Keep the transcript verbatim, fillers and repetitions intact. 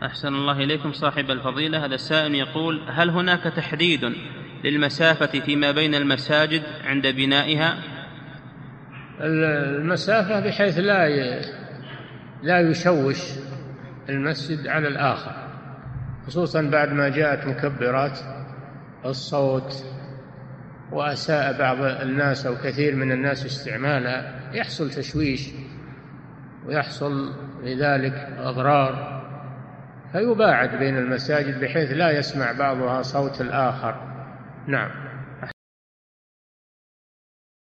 أحسن الله إليكم صاحب الفضيلة. هذا السائل يقول: هل هناك تحديد للمسافة فيما بين المساجد عند بنائها؟ المسافة بحيث لا لا يشوش المسجد على الآخر، خصوصا بعد ما جاءت مكبرات الصوت وأساء بعض الناس أو كثير من الناس استعمالها، يحصل تشويش ويحصل لذلك أضرار، فيباعد بين المساجد بحيث لا يسمع بعضها صوت الآخر. نعم.